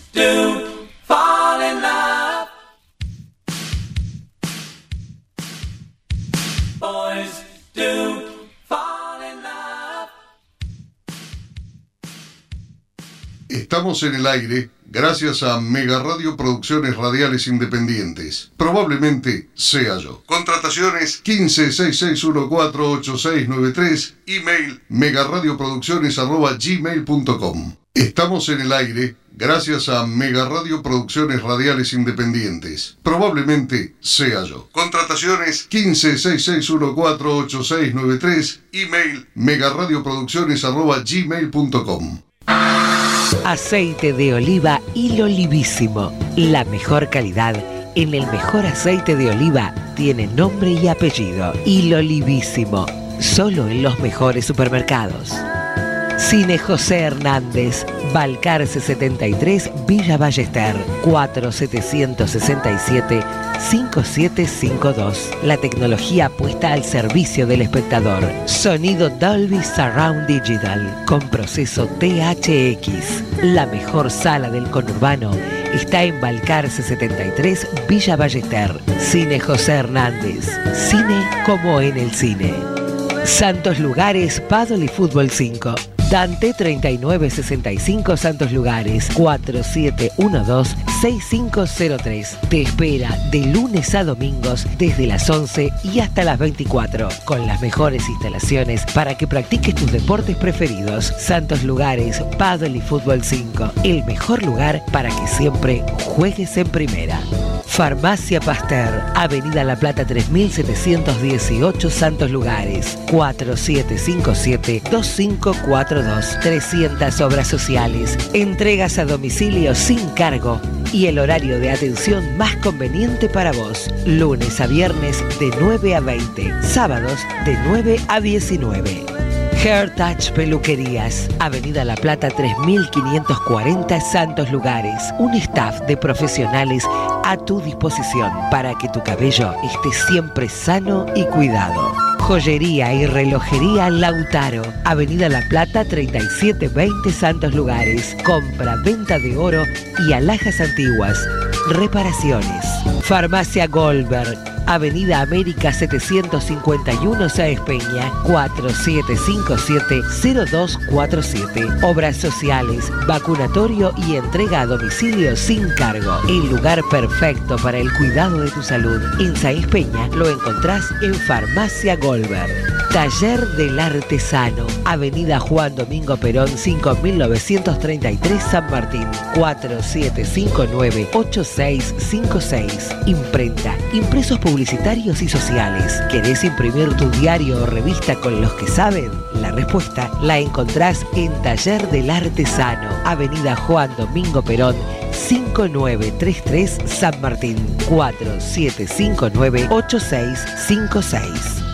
do fall in love. Boys do fall in love. Estamos en el aire gracias a Mega Radio Producciones Radiales Independientes. Probablemente sea yo. Contrataciones 1566148693. Email megaradioproducciones@gmail.com. Estamos en el aire gracias a Mega Radio Producciones Radiales Independientes. Probablemente sea yo. Contrataciones 1566148693. Email megaradioproducciones@gmail.com. Aceite de oliva Hilo Livísimo. La mejor calidad en el mejor aceite de oliva tiene nombre y apellido. Hilo Livísimo. Solo en los mejores supermercados. Cine José Hernández, Balcarce 73, Villa Ballester, 4767-5752. La tecnología puesta al servicio del espectador. Sonido Dolby Surround Digital con proceso THX. La mejor sala del conurbano está en Balcarce 73, Villa Ballester. Cine José Hernández. Cine como en el cine. Santos Lugares, Paddle y Fútbol 5. Dante 3965 Santos Lugares, 4712-6503. Te espera de lunes a domingos desde las 11 y hasta las 24, con las mejores instalaciones para que practiques tus deportes preferidos. Santos Lugares, Paddle y Fútbol 5, el mejor lugar para que siempre juegues en primera. Farmacia Pasteur, Avenida La Plata 3718 Santos Lugares, 4757-2542. 300 obras sociales, entregas a domicilio sin cargo y el horario de atención más conveniente para vos. Lunes a viernes de 9 a 20, sábados de 9 a 19. Hair Touch Peluquerías, Avenida La Plata 3540 Santos Lugares. Un staff de profesionales a tu disposición para que tu cabello esté siempre sano y cuidado. Joyería y relojería Lautaro, Avenida La Plata 3720 Santos Lugares. Compra, venta de oro y alhajas antiguas. Reparaciones. Farmacia Goldberg, Avenida América 751 Sáenz Peña, 4757-0247. Obras sociales, vacunatorio y entrega a domicilio sin cargo. El lugar perfecto para el cuidado de tu salud. En Sáenz Peña lo encontrás en Farmacia Goldberg. Taller del Artesano, Avenida Juan Domingo Perón 5933 San Martín, 4759-8656. Imprenta, impresos publicitarios y sociales. ¿Querés imprimir tu diario o revista con los que saben? La respuesta la encontrás en Taller del Artesano, Avenida Juan Domingo Perón 5933 San Martín, 4759-8656.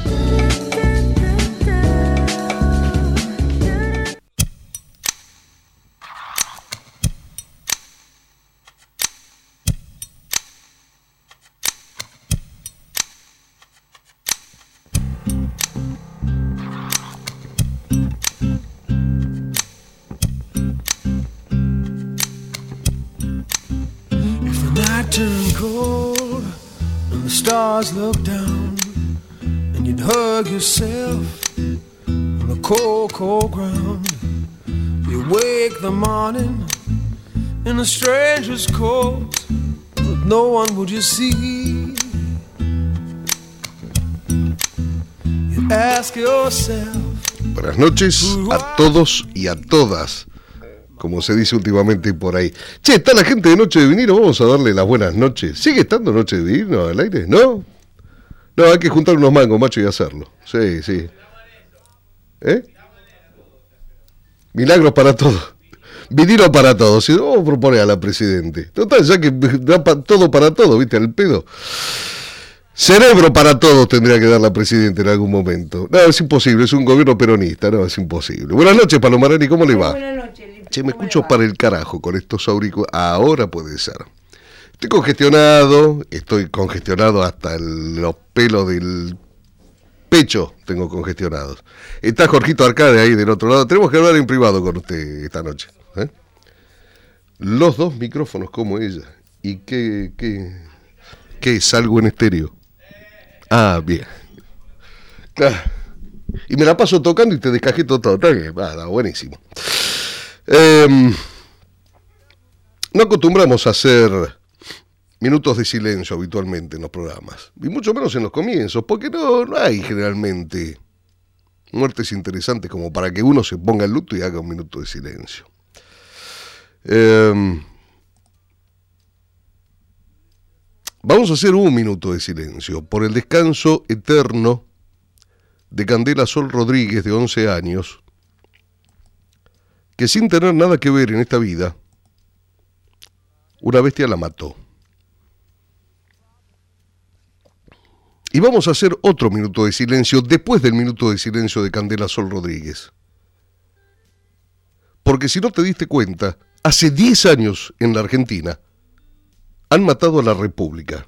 Look down and you'd hug yourself on the cold, cold ground. You wake the morning in a stranger's coat, but no one would you see. You ask yourself. Buenas noches a todos y a todas, como se dice últimamente por ahí. Che, está la gente de Noche de Vinilo, vamos a darle las buenas noches. ¿Sigue estando Noche de Vinilo al aire? ¿No? No, hay que juntar unos mangos, macho, y hacerlo. Sí, sí. Milagros para todos. Vinilo para todos. Si no, vamos a proponer a la presidente. Total, ya que da todo para todo, ¿viste? Al pedo. Cerebro para todos tendría que dar la presidenta en algún momento. No, es imposible, es un gobierno peronista, no, es imposible. Buenas noches, Palomarani, ¿cómo le va? Buenas noches. Che, me escucho para el carajo con estos auriculares. Ahora puede ser. Estoy congestionado hasta los pelos del pecho, tengo congestionados. Está Jorgito Arcade ahí del otro lado. Tenemos que hablar en privado con usted esta noche. los dos micrófonos como ella. ¿Y qué es? ¿Algo en estéreo? Ah, bien. Claro. Y me la paso tocando y te descajeto todo. Está bien, buenísimo. No acostumbramos a hacer minutos de silencio habitualmente en los programas. Y mucho menos en los comienzos, porque no hay generalmente muertes interesantes como para que uno se ponga el luto y haga un minuto de silencio. Vamos a hacer un minuto de silencio por el descanso eterno de Candela Sol Rodríguez, de 11 años, que sin tener nada que ver en esta vida, una bestia la mató. Y vamos a hacer otro minuto de silencio después del minuto de silencio de Candela Sol Rodríguez. Porque si no te diste cuenta, hace 10 años en la Argentina han matado a la República.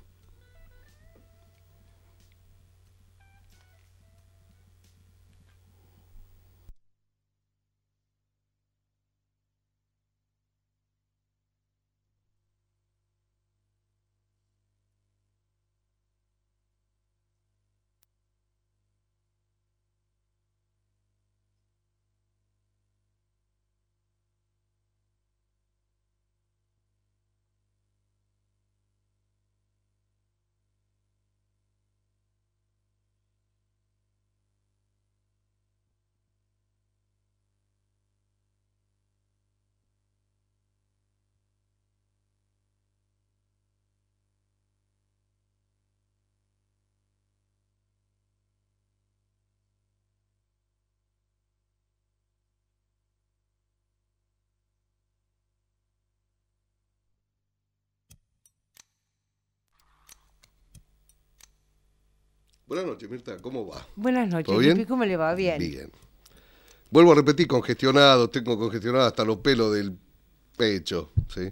Buenas noches, Mirta, ¿cómo va? Buenas noches, ¿Todo bien? ¿Cómo le va? Bien. Bien. Vuelvo a repetir, congestionado, tengo congestionado hasta los pelos del pecho, ¿sí?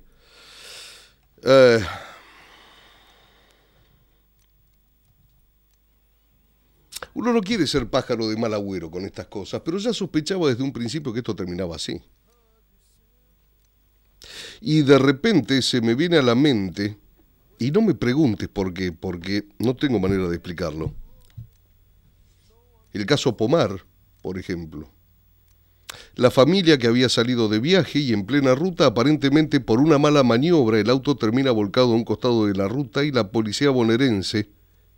Uno no quiere ser pájaro de mal agüero con estas cosas, pero ya sospechaba desde un principio que esto terminaba así. Y de repente se me viene a la mente, y no me preguntes por qué, porque no tengo manera de explicarlo. El caso Pomar, por ejemplo. La familia que había salido de viaje y en plena ruta, aparentemente por una mala maniobra, el auto termina volcado a un costado de la ruta y la policía bonaerense,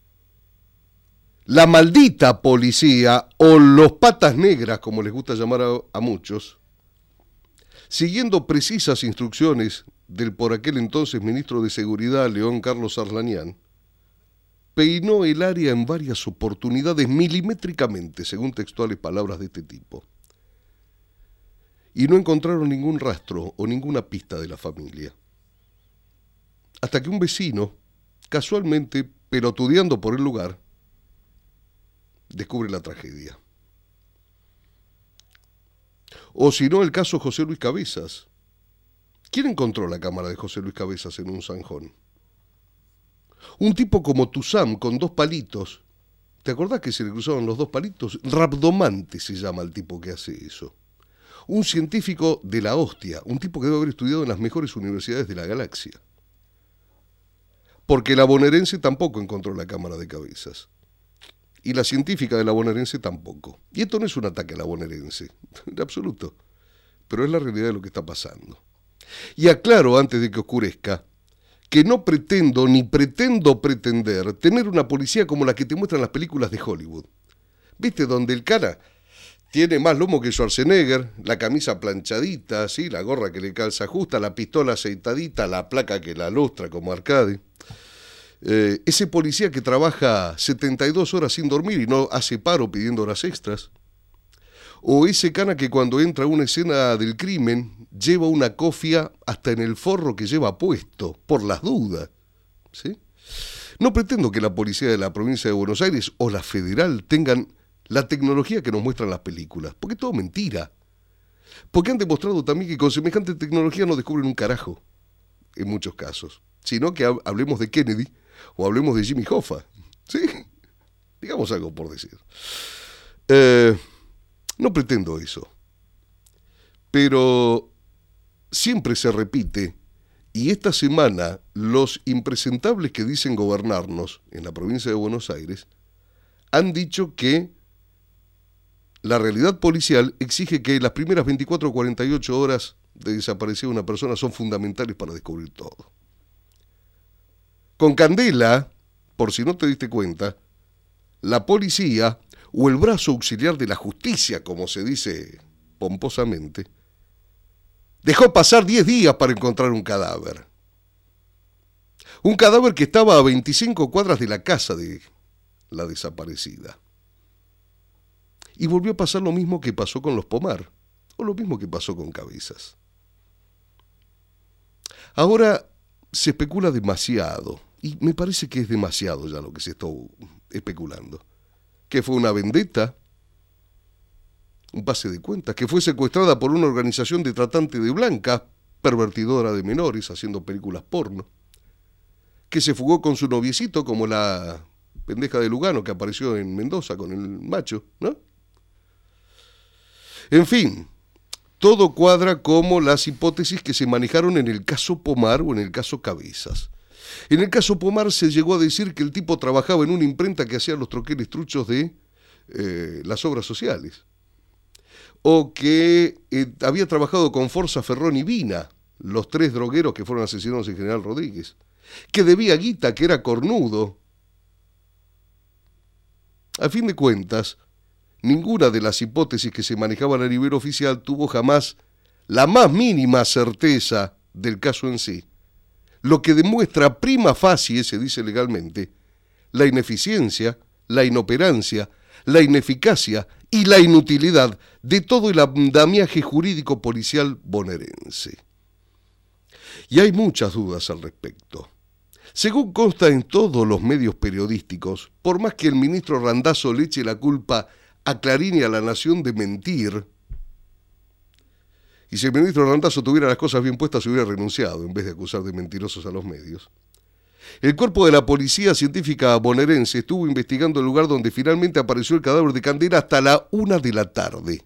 la maldita policía, o los patas negras, como les gusta llamar a muchos, siguiendo precisas instrucciones del por aquel entonces ministro de Seguridad, León Carlos Arlanián, peinó el área en varias oportunidades milimétricamente, según textuales palabras de este tipo. Y no encontraron ningún rastro o ninguna pista de la familia. Hasta que un vecino, casualmente pelotudeando por el lugar, descubre la tragedia. O si no, el caso José Luis Cabezas. ¿Quién encontró la cámara de José Luis Cabezas en un zanjón? Un tipo como Tuzán con 2 palitos. ¿Te acordás que se le cruzaban los 2 palitos? Rabdomante se llama el tipo que hace eso. Un científico de la hostia, un tipo que debe haber estudiado en las mejores universidades de la galaxia. Porque la bonaerense tampoco encontró la cámara de Cabezas. Y la científica de la bonaerense tampoco. Y esto no es un ataque a la bonaerense, en absoluto. Pero es la realidad de lo que está pasando. Y aclaro antes de que oscurezca que no pretendo ni pretendo pretender tener una policía como la que te muestran las películas de Hollywood. ¿Viste? Donde el cara tiene más lomo que Schwarzenegger, la camisa planchadita, ¿sí? La gorra que le calza justa, la pistola aceitadita, la placa que la lustra como Arcade. Ese policía que trabaja 72 horas sin dormir y no hace paro pidiendo horas extras. O ese cana que cuando entra a una escena del crimen lleva una cofia hasta en el forro que lleva puesto, por las dudas. ¿Sí? No pretendo que la policía de la provincia de Buenos Aires o la federal tengan la tecnología que nos muestran las películas, porque es todo mentira. Porque han demostrado también que con semejante tecnología no descubren un carajo, en muchos casos. Sino que hablemos de Kennedy o hablemos de Jimmy Hoffa. ¿Sí? Digamos algo por decir. No pretendo eso. Pero siempre se repite, y esta semana los impresentables que dicen gobernarnos en la provincia de Buenos Aires han dicho que la realidad policial exige que las primeras 24 o 48 horas de desaparecida una persona son fundamentales para descubrir todo. Con Candela, por si no te diste cuenta, la policía o el brazo auxiliar de la justicia, como se dice pomposamente, dejó pasar 10 días para encontrar un cadáver. Un cadáver que estaba a 25 cuadras de la casa de la desaparecida. Y volvió a pasar lo mismo que pasó con los Pomar, o lo mismo que pasó con Cabezas. Ahora se especula demasiado, y me parece que es demasiado ya lo que se está especulando. Que fue una vendetta, un pase de cuentas, que fue secuestrada por una organización de tratante de blancas, pervertidora de menores, haciendo películas porno, que se fugó con su noviecito, como la pendeja de Lugano que apareció en Mendoza con el macho, ¿no? En fin, todo cuadra como las hipótesis que se manejaron en el caso Pomar o en el caso Cabezas. En el caso Pomar se llegó a decir que el tipo trabajaba en una imprenta que hacía los troqueles truchos de las obras sociales. O que había trabajado con Forza, Ferrón y Vina, los 3 drogueros que fueron asesinados en General Rodríguez. Que debía guita, que era cornudo. A fin de cuentas, ninguna de las hipótesis que se manejaban a nivel oficial tuvo jamás la más mínima certeza del caso en sí, lo que demuestra prima facie, se dice legalmente, la ineficiencia, la inoperancia, la ineficacia y la inutilidad de todo el andamiaje jurídico policial bonaerense. Y hay muchas dudas al respecto. Según consta en todos los medios periodísticos, por más que el ministro Randazzo le eche la culpa a Clarín y a La Nación de mentir, y si el ministro Randazzo tuviera las cosas bien puestas se hubiera renunciado en vez de acusar de mentirosos a los medios, el cuerpo de la policía científica bonaerense estuvo investigando el lugar donde finalmente apareció el cadáver de Candela hasta la 1 de la tarde.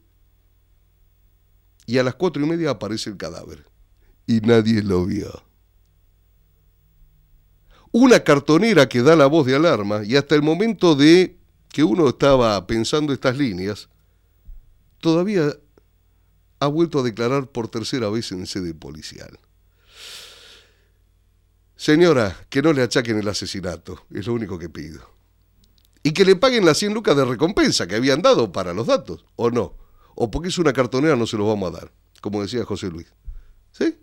Y a las 4:30 aparece el cadáver. Y nadie lo vio. Una cartonera que da la voz de alarma, y hasta el momento de que uno estaba pensando estas líneas, todavía ha vuelto a declarar por tercera vez en sede policial. Señora, que no le achaquen el asesinato, es lo único que pido. Y que le paguen las 100 lucas de recompensa que habían dado para los datos, o no. O porque es una cartonera no se los vamos a dar, como decía José Luis. ¿Sí?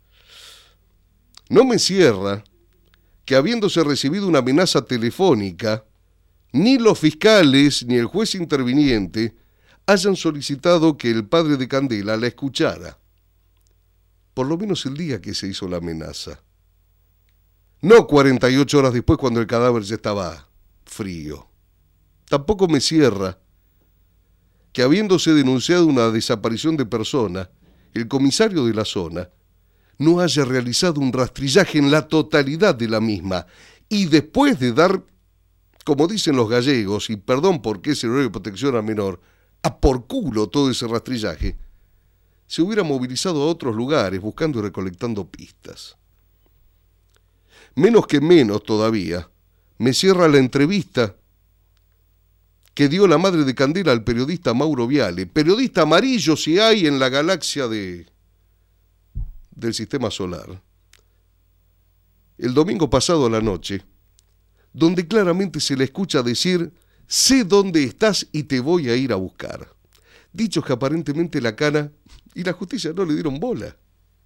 No me cierra que habiéndose recibido una amenaza telefónica, ni los fiscales ni el juez interviniente hayan solicitado que el padre de Candela la escuchara. Por lo menos el día que se hizo la amenaza. No 48 horas después cuando el cadáver ya estaba frío. Tampoco me cierra que habiéndose denunciado una desaparición de persona, el comisario de la zona no haya realizado un rastrillaje en la totalidad de la misma y después de dar, como dicen los gallegos, y perdón porque es el horario de protección al menor, a por culo todo ese rastrillaje, se hubiera movilizado a otros lugares buscando y recolectando pistas. Menos que menos todavía, me cierra la entrevista que dio la madre de Candela al periodista Mauro Viale, periodista amarillo si hay en la galaxia del sistema solar, el domingo pasado a la noche, donde claramente se le escucha decir: sé dónde estás y te voy a ir a buscar. Dichos que aparentemente la Cana y la justicia no le dieron bola.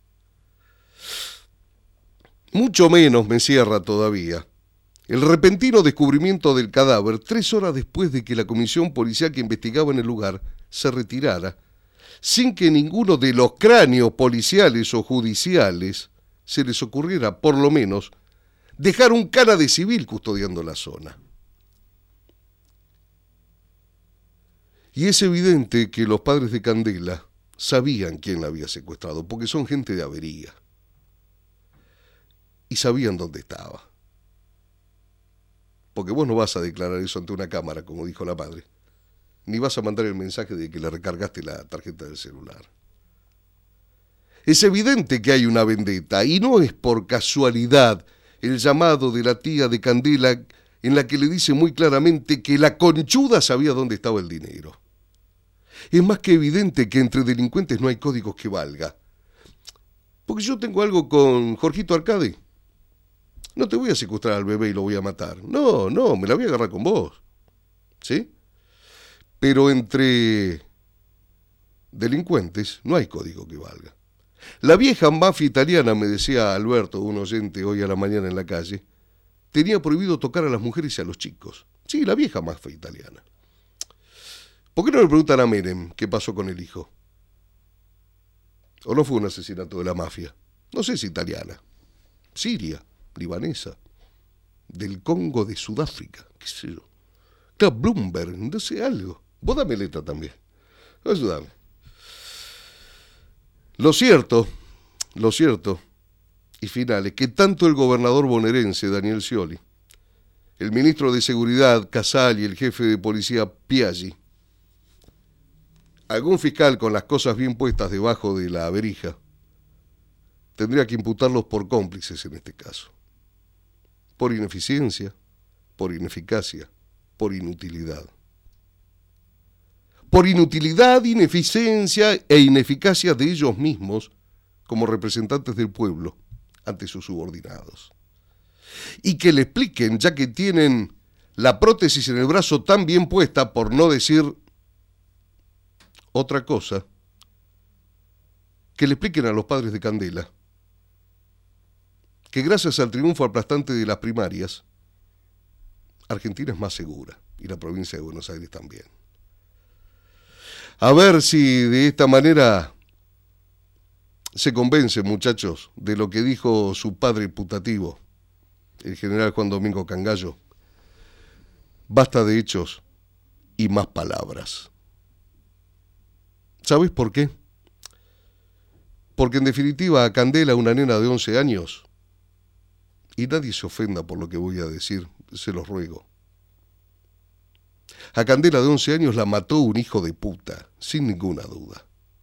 Mucho menos me cierra todavía el repentino descubrimiento del cadáver 3 horas después de que la comisión policial que investigaba en el lugar se retirara, sin que ninguno de los cráneos policiales o judiciales se les ocurriera, por lo menos, dejar un cana de civil custodiando la zona. Y es evidente que los padres de Candela sabían quién la había secuestrado, porque son gente de avería. Y sabían dónde estaba. Porque vos no vas a declarar eso ante una cámara, como dijo la madre, ni vas a mandar el mensaje de que le recargaste la tarjeta del celular. Es evidente que hay una vendetta, y no es por casualidad el llamado de la tía de Candela en la que le dice muy claramente que la conchuda sabía dónde estaba el dinero. Es más que evidente que entre delincuentes no hay códigos que valga. Porque yo tengo algo con Jorgito Arcade. No te voy a secuestrar al bebé y lo voy a matar. No, me la voy a agarrar con vos. ¿Sí? Pero entre delincuentes no hay código que valga. La vieja mafia italiana, me decía Alberto, un oyente hoy a la mañana en la calle, tenía prohibido tocar a las mujeres y a los chicos. Sí, la vieja mafia italiana. ¿Por qué no le preguntan a Menem qué pasó con el hijo? ¿O no fue un asesinato de la mafia? No sé si italiana, siria, libanesa, del Congo, de Sudáfrica, qué sé yo. Claro, Bloomberg, no sé, algo. Vos dame letra también. Ayúdame. Lo cierto, y final, es que tanto el gobernador bonaerense, Daniel Scioli, el ministro de Seguridad, Casal, y el jefe de policía, Piaggi, algún fiscal con las cosas bien puestas debajo de la verija, tendría que imputarlos por cómplices en este caso. Por ineficiencia, por ineficacia, por inutilidad. Por inutilidad, ineficiencia e ineficacia de ellos mismos como representantes del pueblo ante sus subordinados. Y que le expliquen, ya que tienen la prótesis en el brazo tan bien puesta, por no decir otra cosa, que le expliquen a los padres de Candela que gracias al triunfo aplastante de las primarias, Argentina es más segura, y la provincia de Buenos Aires también. A ver si de esta manera se convencen, muchachos, de lo que dijo su padre putativo, el general Juan Domingo Cangallo. Basta de hechos y más palabras. ¿Sabes por qué? Porque en definitiva a Candela, una nena de 11 años, y nadie se ofenda por lo que voy a decir, se los ruego. A Candela de 11 años la mató un hijo de puta, sin ninguna duda.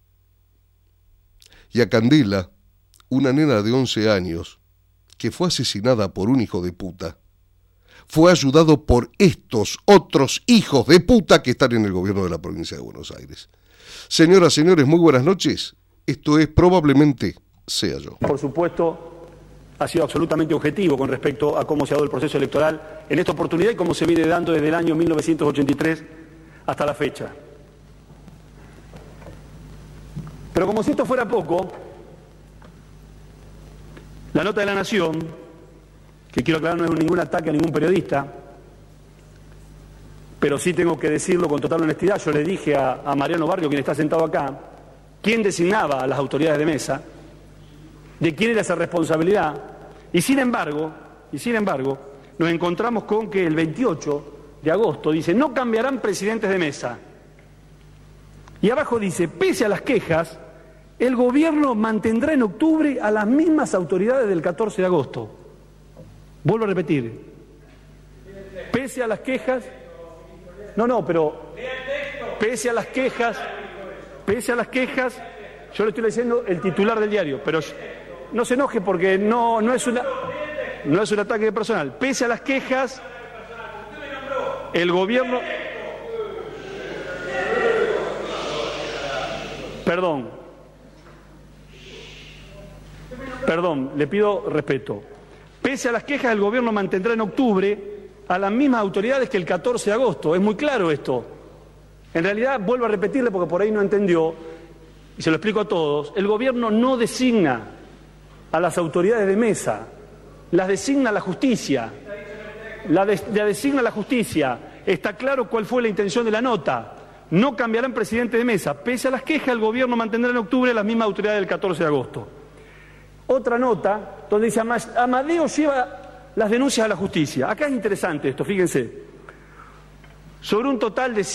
Y a Candela, una nena de 11 años, que fue asesinada por un hijo de puta, fue ayudado por estos otros hijos de puta que están en el gobierno de la provincia de Buenos Aires. Señoras, señores, muy buenas noches. Esto es Probablemente Sea Yo. Por supuesto, ha sido absolutamente objetivo con respecto a cómo se ha dado el proceso electoral en esta oportunidad y cómo se viene dando desde el año 1983 hasta la fecha. Pero como si esto fuera poco, la nota de La Nación, que quiero aclarar no es ningún ataque a ningún periodista, pero sí tengo que decirlo con total honestidad, yo le dije a Mariano Barrio, quien está sentado acá, quién designaba a las autoridades de mesa, de quién era esa responsabilidad, y sin embargo, nos encontramos con que el 28 de agosto dice, no cambiarán presidentes de mesa. Y abajo dice, pese a las quejas, el gobierno mantendrá en octubre a las mismas autoridades del 14 de agosto. Vuelvo a repetir, pese a las quejas, pero pese a las quejas, yo le estoy diciendo el titular del diario, pero no se enoje porque no es un ataque personal. Pese a las quejas, el gobierno... Perdón, le pido respeto. Pese a las quejas, el gobierno mantendrá en octubre a las mismas autoridades que el 14 de agosto. Es muy claro esto. En realidad, vuelvo a repetirle porque por ahí no entendió, y se lo explico a todos, el gobierno no designa a las autoridades de mesa, las designa la justicia. La designa la justicia. Está claro cuál fue la intención de la nota. No cambiarán presidente de mesa. Pese a las quejas, el gobierno mantendrá en octubre las mismas autoridades del 14 de agosto. Otra nota donde dice Amadeo lleva las denuncias a la justicia. Acá es interesante esto, fíjense. Sobre un total de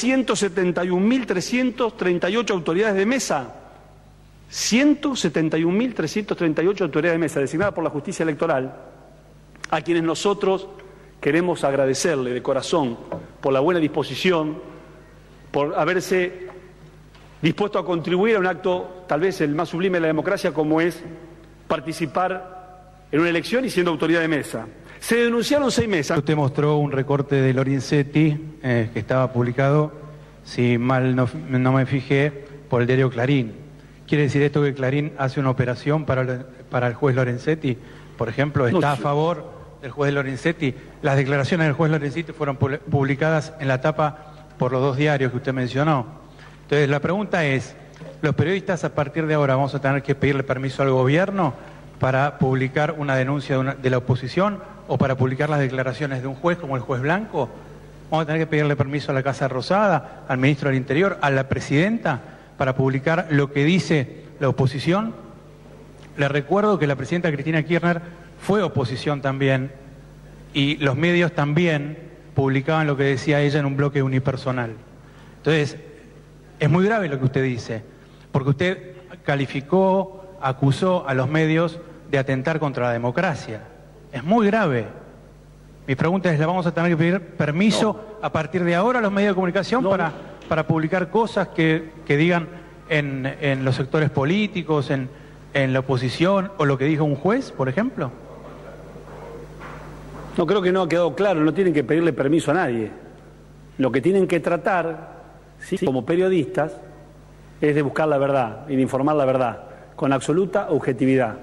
171.338 autoridades de mesa, 171.338 autoridades de mesa designadas por la justicia electoral, a quienes nosotros queremos agradecerle de corazón por la buena disposición, por haberse dispuesto a contribuir a un acto tal vez el más sublime de la democracia, como es participar en una elección y siendo autoridad de mesa. Se denunciaron 6 mesas. Usted mostró un recorte de Lorenzetti que estaba publicado, si mal no me fijé, por el diario Clarín. ¿Quiere decir esto que Clarín hace una operación para el juez Lorenzetti? Por ejemplo, ¿está a favor del juez Lorenzetti? Las declaraciones del juez Lorenzetti fueron publicadas en la tapa por los 2 diarios que usted mencionó. Entonces, la pregunta es, ¿los periodistas a partir de ahora vamos a tener que pedirle permiso al gobierno para publicar una denuncia de la oposición o para publicar las declaraciones de un juez como el juez Blanco? ¿Vamos a tener que pedirle permiso a la Casa Rosada, al ministro del Interior, a la presidenta para publicar lo que dice la oposición? Le recuerdo que la presidenta Cristina Kirchner fue oposición también y los medios también publicaban lo que decía ella en un bloque unipersonal. Entonces, es muy grave lo que usted dice, porque usted calificó, acusó a los medios de atentar contra la democracia. Es muy grave. Mi pregunta es, ¿le vamos a tener que pedir permiso a partir de ahora a los medios de comunicación para publicar cosas que digan en los sectores políticos, en la oposición, o lo que diga un juez, por ejemplo? No, creo que no ha quedado claro, no tienen que pedirle permiso a nadie. Lo que tienen que tratar, ¿sí?, como periodistas, es de buscar la verdad y de informar la verdad, con absoluta objetividad,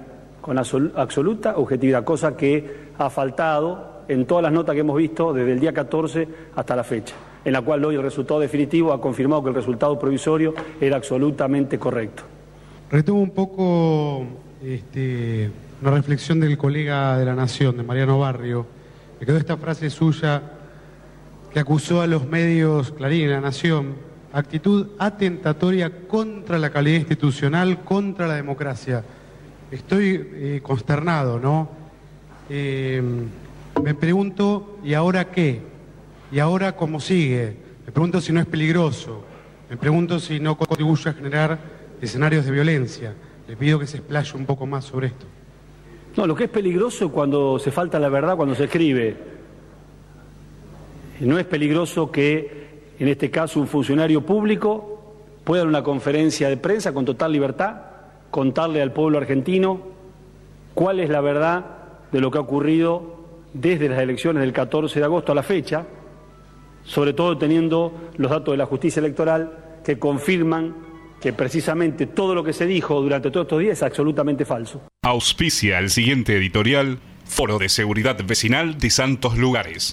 cosa que ha faltado en todas las notas que hemos visto desde el día 14 hasta la fecha, en la cual hoy el resultado definitivo ha confirmado que el resultado provisorio era absolutamente correcto. Retomo un poco una reflexión del colega de La Nación, de Mariano Barrio. Me quedó esta frase suya que acusó a los medios Clarín y La Nación: actitud atentatoria contra la calidad institucional, contra la democracia. Estoy consternado, ¿no? Me pregunto, ¿y ahora qué? ¿Y ahora cómo sigue? Me pregunto si no es peligroso. Me pregunto si no contribuye a generar escenarios de violencia. Le pido que se explaye un poco más sobre esto. No, lo que es peligroso es cuando se falta la verdad, cuando se escribe. No es peligroso que, en este caso, un funcionario público pueda en una conferencia de prensa con total libertad contarle al pueblo argentino cuál es la verdad de lo que ha ocurrido desde las elecciones del 14 de agosto a la fecha, sobre todo teniendo los datos de la justicia electoral que confirman que precisamente todo lo que se dijo durante todos estos días es absolutamente falso. Auspicia el siguiente editorial: Foro de Seguridad Vecinal de Santos Lugares.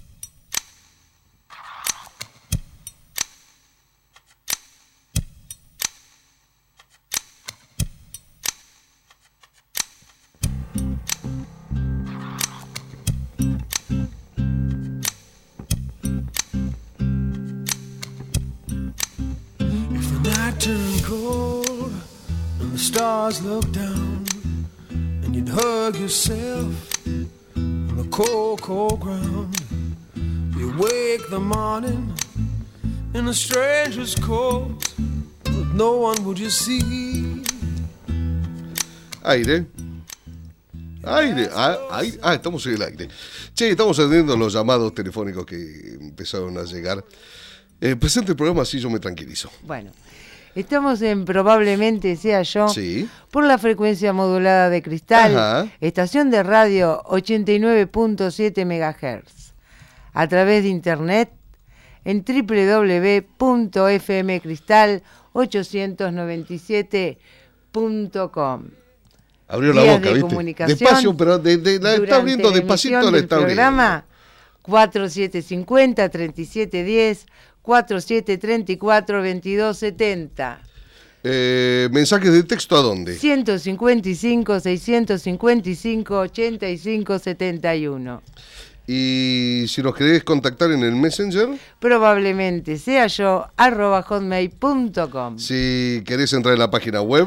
Look down and you'd hug yourself on the cold, cold ground. You wake the morning in a stranger's coat, but no one would you see. Aire. Estamos en el aire. Che, estamos atendiendo los llamados telefónicos que empezaron a llegar. Presente el programa, así yo me tranquilizo. Bueno. Estamos en Probablemente Sea Yo, sí, por la frecuencia modulada de Cristal, ajá, estación de radio 89.7 MHz, a través de internet en www.fmcristal897.com. Abrió la boca, ¿viste? Despacio, pero la está abriendo despacito, la está abriendo. Programa 4750-3710, 4734-2270. ¿Mensajes de texto a dónde? 155-655-8571. Y si nos querés contactar en el Messenger, probablemente sea yo @hotmail.com. Si querés entrar en la página web,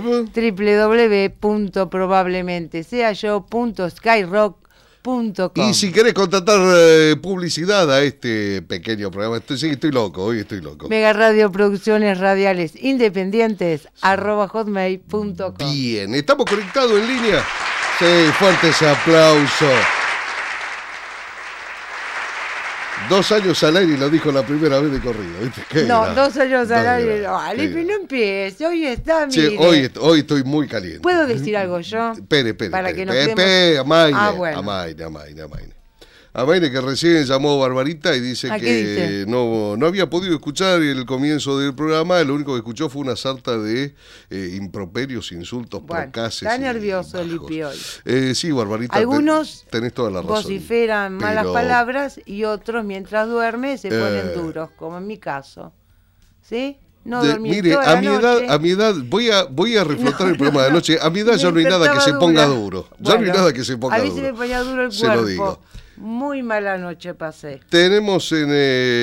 www.probablementeseayo.skyrock.com. Y si querés contratar publicidad a este pequeño programa, estoy loco, hoy estoy loco. Mega Radio Producciones Radiales Independientes @hotmail.com. Bien, estamos conectados en línea. Sí, fuerte ese aplauso. 2 años al aire y lo dijo la primera vez de corrido, ¿viste? Qué No, grande. 2 años al aire. grande, No, qué Alipi, grande. no empiece. Hoy está, Che, mire. hoy estoy muy caliente. ¿Puedo decir algo yo? Espere, Para que nos Amaine, bueno. Amaine, que recién llamó Barbarita y dice ¿A qué que dice? no había podido escuchar el comienzo del programa, lo único que escuchó fue una sarta de improperios, insultos, Bueno, procaces. está y nervioso bajos. Lipi hoy. Sí, Barbarita, Algunos tenés toda la razón. vociferan malas Pero- palabras y otros, mientras duerme, se ponen Eh. duros, como en mi caso. ¿Sí? No De- dormí mire, toda a la mi noche. edad, voy a reflotar el programa de no. anoche. A mi edad Me ya no hay nada que se despertaba ponga dura. duro. Ya no hay Bueno, nada que se ponga a mí duro. se me ponía duro el Se lo cuerpo. digo. Muy mala noche pasé. Tenemos en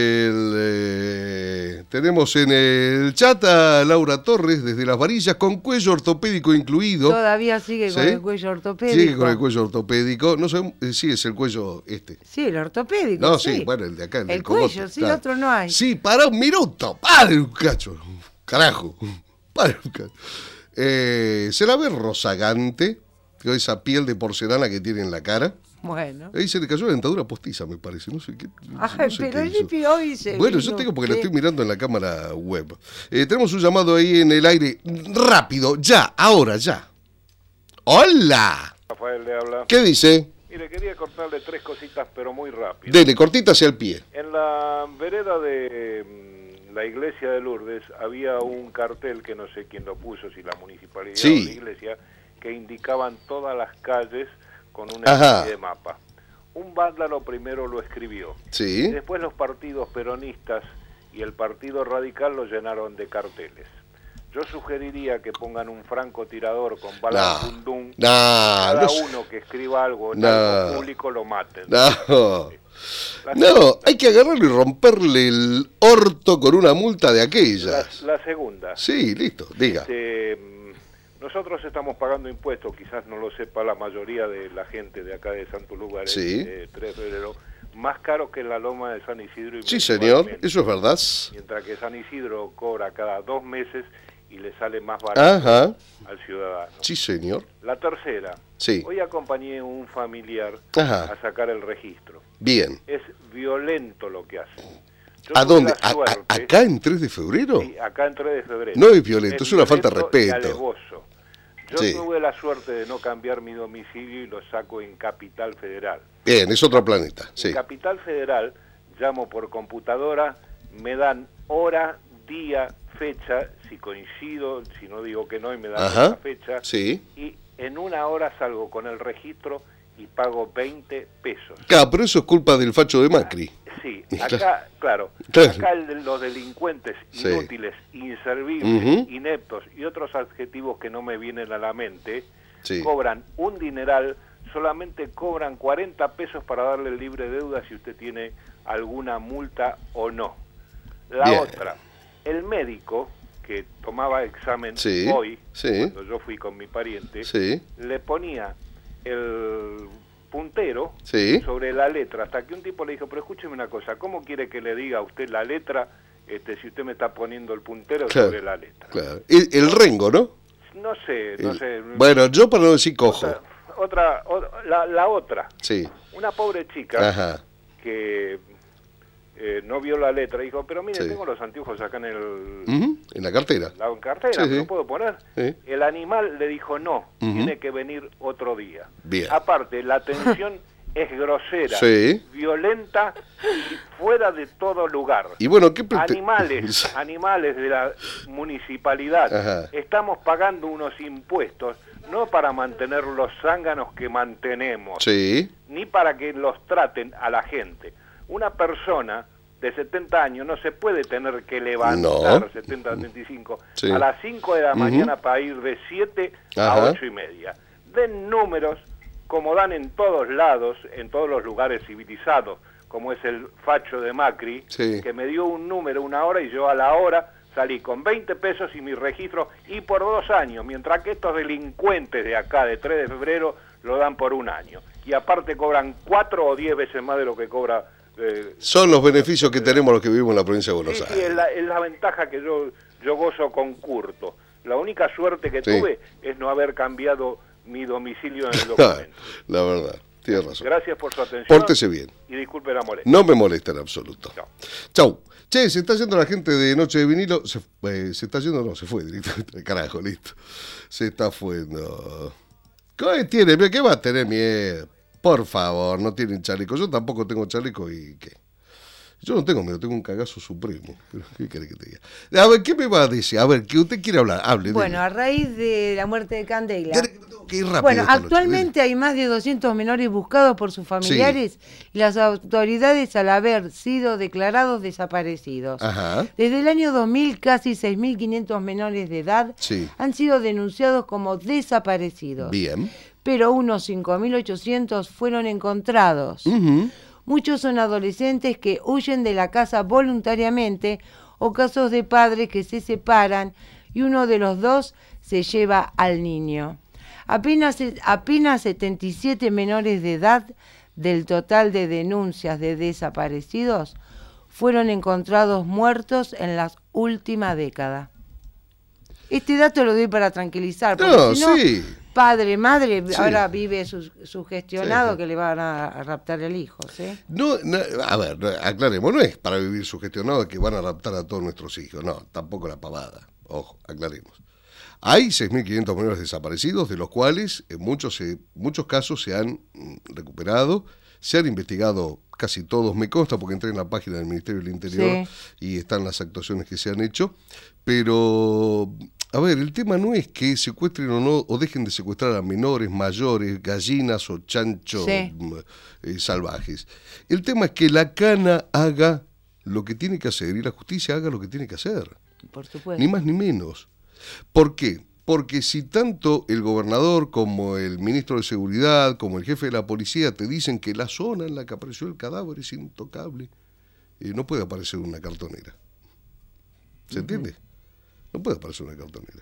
el chat a Laura Torres desde Las Varillas con cuello ortopédico incluido. Todavía sigue con ¿Sí? el cuello ortopédico. Sigue con el cuello ortopédico. No sé, sí, es el cuello este. Sí, el ortopédico. No, sí, sí, bueno, el de acá. El cogote, cuello, sí, claro. otro no hay. Sí, para un minuto. Para un cacho. Carajo. Para un cacho. Se la ve rozagante, con esa piel de porcelana que tiene en la cara. Bueno. Ahí se le cayó la dentadura postiza, me parece. No sé qué. Ay, no sé pero qué hizo. Lipi hoy se Bueno, vino yo tengo porque la usted. estoy mirando en la cámara web. Tenemos un llamado ahí en el aire. Rápido, ya, ahora, ya. ¡Hola! Rafael le habla. ¿Qué dice? Mire, quería contarle 3 cositas, pero muy rápido. Dele, cortita hacia el pie. En la vereda de la iglesia de Lourdes había un cartel que no sé quién lo puso, si la municipalidad Sí. o la iglesia, que indicaban todas las calles con una Ajá. especie de mapa. Un vándalo primero lo escribió. Sí. Y después los partidos peronistas y el Partido Radical lo llenaron de carteles. Yo sugeriría que pongan un francotirador con balas No. Bundum. No, Cada no, uno que escriba algo en No. algo público lo maten. no. La No, segunda- hay que agarrarlo y romperle el orto con una multa de aquellas. La segunda. Sí, listo, diga. Nosotros estamos pagando impuestos, quizás no lo sepa la mayoría de la gente de acá de Santos Lugares, Sí. 3 de febrero, más caro que en la loma de San Isidro. Y Sí, señor, mensualmente. eso es verdad. Mientras que San Isidro cobra cada 2 meses y le sale más barato Ajá. al ciudadano. Sí, señor. La tercera, Sí. hoy acompañé a un familiar Ajá. a sacar el registro. Bien. Es violento lo que hacen. Yo ¿A tuve dónde? la suerte- ¿Acá en 3 de febrero? Sí, acá en 3 de febrero. No es violento, es una falta de violento y respeto. alevoso. Yo Sí. tuve la suerte de no cambiar mi domicilio y lo saco en Capital Federal. Bien, es otro planeta. Sí. En Capital Federal llamo por computadora, me dan hora, día, fecha, si coincido, si no digo que no y me dan Ajá. esa fecha, Sí. y en una hora salgo con el registro y pago 20 pesos. Claro, pero eso es culpa del facho de Macri. Sí, acá, claro, Claro. acá los delincuentes Sí. inútiles, inservibles, Ujú. ineptos y otros adjetivos que no me vienen a la mente, Sí. cobran un dineral, solamente cobran 40 pesos para darle libre deuda si usted tiene alguna multa o no. La Bien. otra, el médico que tomaba examen Sí, hoy, sí. cuando yo fui con mi pariente, Sí. le ponía el puntero Sí. sobre la letra, hasta que un tipo le dijo, pero escúcheme una cosa, ¿cómo quiere que le diga a usted la letra si usted me está poniendo el puntero Claro, sobre la letra? Claro. El rengo, ¿no? No sé, no sé. Bueno, yo para no decir cojo. La otra, Sí. una pobre chica Ajá. que no vio la letra, dijo, pero mire, Sí. tengo los anteojos acá en el Ujú, en la cartera. la cartera, Sí, ¿me sí. lo puedo poner? Sí. El animal le dijo, no, Ujú. tiene que venir otro día. Bien. Aparte, la atención es grosera, Sí. violenta y fuera de todo lugar. Y bueno, ¿qué Animales de la municipalidad. Ajá. Estamos pagando unos impuestos, no para mantener los zánganos que mantenemos, Sí. ni para que los traten a la gente. Una persona de 70 años no se puede tener que levantar, No. 70, 75, Sí. a las 5 de la Ujú. mañana para ir de 7 Ajá. a 8:30. Den números como dan en todos lados, en todos los lugares civilizados, como es el facho de Macri, Sí. que me dio un número una hora y yo a la hora salí con 20 pesos y mi registro y por 2 años, mientras que estos delincuentes de acá de 3 de febrero lo dan por 1 año. Y aparte cobran 4 o 10 veces más de lo que cobra... Son los beneficios que tenemos los que vivimos en la provincia de Buenos sí, sí, Aires. es la ventaja que yo gozo con Curto. La única suerte que Sí. tuve es no haber cambiado mi domicilio en el documento. La verdad. Tienes razón. Gracias por su atención. Pórtese bien. Y disculpe la molestia. No me molesta en absoluto. Chao. Chau. Che, se está yendo la gente de Noche de Vinilo. Se está yendo, no, se fue directamente. Carajo, listo. Se está fuendo. ¿Qué tiene? ¿Qué va a tener miedo? Por favor, no tienen chaleco. Yo tampoco tengo chaleco y ¿qué? Yo no tengo miedo, tengo un cagazo supremo. Pero, ¿qué querés que te diga? A ver, ¿qué me va a decir? A ver, que usted quiere hablar, hable. Bueno, a raíz de la muerte de Candela. Que ir rápido Bueno, esta actualmente hay más de 200 menores buscados por sus familiares y las autoridades al haber sido declarados desaparecidos. Ajá. Desde el año 2000, casi 6.500 menores de edad han sido denunciados como desaparecidos. Bien. Pero unos 5.800 fueron encontrados. Muchos son adolescentes que huyen de la casa voluntariamente o casos de padres que se separan y uno de los dos se lleva al niño. Apenas 77 menores de edad del total de denuncias de desaparecidos fueron encontrados muertos en la última década. Este dato lo doy para tranquilizar, porque si no, padre, madre, ahora vive sugestionado que le van a raptar el hijo, ¿sí? No, a ver, aclaremos, no es para vivir sugestionado que van a raptar a todos nuestros hijos, no, tampoco la pavada, ojo, aclaremos. Hay 6.500 menores desaparecidos, de los cuales en muchos casos se han recuperado, se han investigado casi todos, me consta, porque entré en la página del Ministerio del Interior y están las actuaciones que se han hecho, pero... A ver, el tema no es que secuestren o no, o dejen de secuestrar a menores, mayores, gallinas o chanchos salvajes. El tema es que la cana haga lo que tiene que hacer y la justicia haga lo que tiene que hacer. Por supuesto. Ni más ni menos. ¿Por qué? Porque si tanto el gobernador como el ministro de Seguridad, como el jefe de la policía te dicen que la zona en la que apareció el cadáver es intocable, no puede aparecer una cartonera. ¿Se entiende? No puede aparecer una cartonera.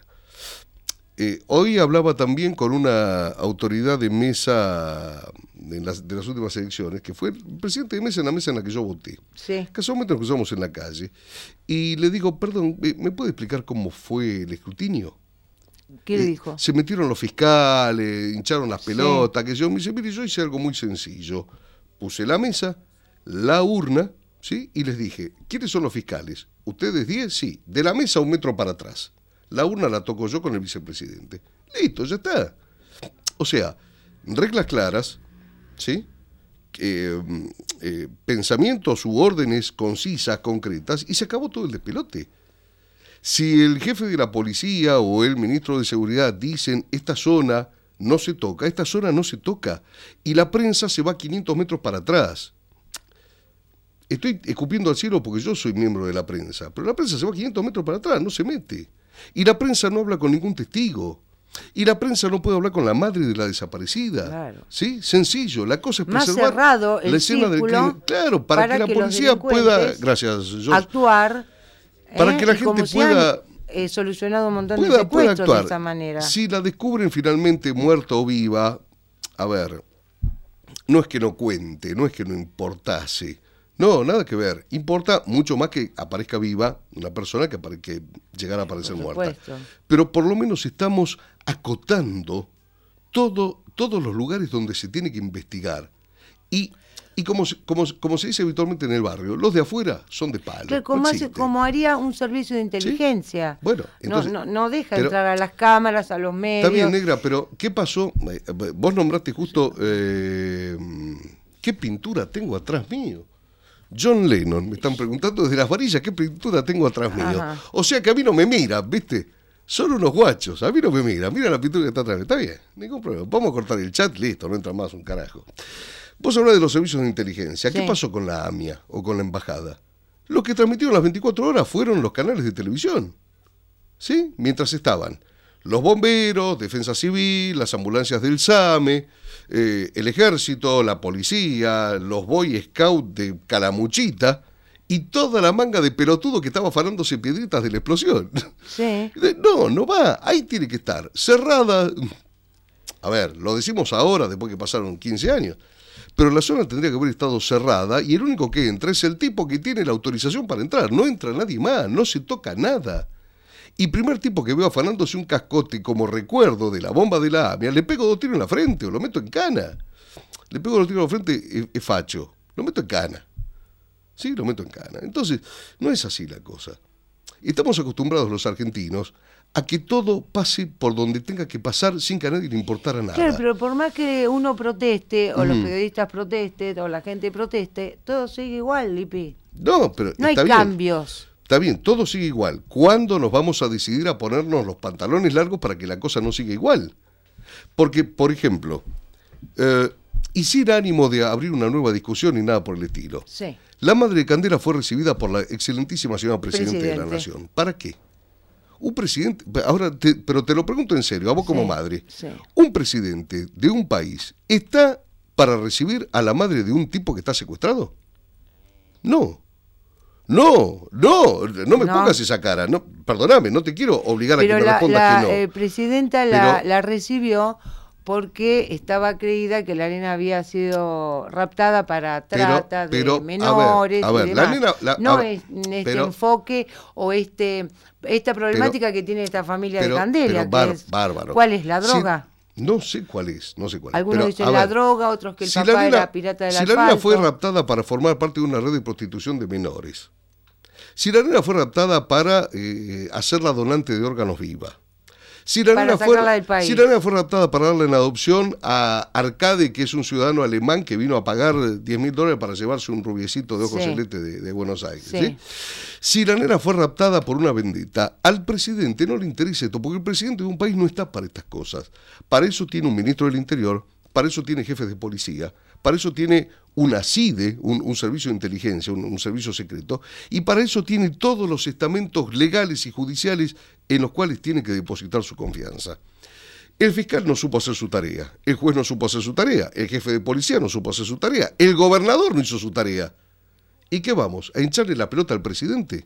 Hoy hablaba también con una autoridad de mesa de las últimas elecciones, que fue el presidente de mesa en la mesa en la que yo voté. Casualmente nos cruzamos en la calle. Y le digo, perdón, ¿me puede explicar cómo fue el escrutinio? ¿Qué le dijo? Se metieron los fiscales, hincharon las pelotas, que yo me dice, mire, yo hice algo muy sencillo. Puse la mesa, la urna, ¿sí? Y les dije, ¿quiénes son los fiscales? ¿Ustedes 10? Sí. De la mesa 1 metro para atrás. La urna la toco yo con el vicepresidente. Listo, ya está. O sea, reglas claras, ¿sí? Pensamientos u órdenes concisas, concretas, y se acabó todo el despelote. Si el jefe de la policía o el ministro de Seguridad dicen, esta zona no se toca, esta zona no se toca, y la prensa se va 500 metros para atrás. Estoy escupiendo al cielo porque yo soy miembro de la prensa, pero la prensa se va 500 metros para atrás, no se mete. Y la prensa no habla con ningún testigo. Y la prensa no puede hablar con la madre de la desaparecida. Claro. ¿Sí? Sencillo, la cosa es más preservar cerrado el la escena del crimen. Claro, para que la policía pueda, gracias, George, actuar, para que la gente pueda solucionado un montón de secuestros actuar de esa manera. Si la descubren finalmente muerta o viva, a ver, no es que no cuente, no es que no importase. No, nada que ver. Importa mucho más que aparezca viva una persona que llegara a aparecer muerta. Pero por lo menos estamos acotando todos los lugares donde se tiene que investigar. Y como se dice habitualmente en el barrio, los de afuera son de palo. Como haría un servicio de inteligencia. ¿Sí? Bueno, entonces, no deja entrar a las cámaras, a los medios. Está bien, negra, pero ¿qué pasó? Vos nombraste justo qué pintura tengo atrás mío. John Lennon, me están preguntando desde las varillas qué pintura tengo atrás mío. O sea que a mí no me miran, ¿viste? Son unos guachos, a mí no me miran. Mira la pintura que está atrás. Está bien, ningún problema. Vamos a cortar el chat, listo, no entra más un carajo. Vos hablás de los servicios de inteligencia. ¿Qué pasó con la AMIA o con la embajada? Los que transmitieron las 24 horas fueron los canales de televisión. ¿Sí? Mientras estaban los bomberos, Defensa Civil, las ambulancias del SAME, el ejército, la policía, los Boy Scouts de Calamuchita y toda la manga de pelotudo que estaba afanándose piedritas de la explosión. Sí. No va, ahí tiene que estar, cerrada. A ver, lo decimos ahora, después que pasaron 15 años, pero la zona tendría que haber estado cerrada y el único que entra es el tipo que tiene la autorización para entrar, no entra nadie más, no se toca nada. Y primer tipo que veo afanándose un cascote como recuerdo de la bomba de la AMIA, le pego 2 tiros en la frente o lo meto en cana. le pego los tiros a la frente, es facho. Lo meto en cana. Sí, lo meto en cana. Entonces, no es así la cosa. Estamos acostumbrados los argentinos a que todo pase por donde tenga que pasar sin que a nadie le importara nada. Claro, pero por más que uno proteste, o los periodistas protesten, o la gente proteste, todo sigue igual, Lipi. No, pero no hay está bien. cambios. Está bien, todo sigue igual. ¿Cuándo nos vamos a decidir a ponernos los pantalones largos para que la cosa no siga igual? Porque, por ejemplo, y sin ánimo de abrir una nueva discusión ni nada por el estilo, Sí. la madre de Candela fue recibida por la excelentísima señora Presidenta de la Nación. ¿Para qué? Un presidente, pero te lo pregunto en serio, a vos como madre, un presidente de un país está para recibir a la madre de un tipo que está secuestrado? No me pongas esa cara, no, perdóname, no te quiero obligar a que me respondas que no. La presidenta la recibió porque estaba creída que la nena había sido raptada para trata de menores a ver, y demás. la nena, no es enfoque o esta problemática que tiene esta familia de Candela. Bárbaro. ¿Cuál es la droga? Sí, no sé cuál es. Algunos dicen la droga, otros que el papá era pirata del asfalto. Si la nena fue raptada para formar parte de una red de prostitución de menores, si la nena fue raptada para hacerla donante de órganos viva, si la nena fue raptada para darle en adopción a Arcade, que es un ciudadano alemán que vino a pagar $10.000 para llevarse un rubiecito de ojos celestes de Buenos Aires. ¿Sí? Si la nena fue raptada por una vendetta, al presidente no le interesa esto, porque el presidente de un país no está para estas cosas. Para eso tiene un ministro del Interior, para eso tiene jefes de policía, para eso tiene una CIDE, un servicio de inteligencia, un servicio secreto, y para eso tiene todos los estamentos legales y judiciales en los cuales tiene que depositar su confianza. El fiscal no supo hacer su tarea, el juez no supo hacer su tarea, el jefe de policía no supo hacer su tarea, el gobernador no hizo su tarea. ¿Y qué vamos? ¿A hincharle la pelota al presidente?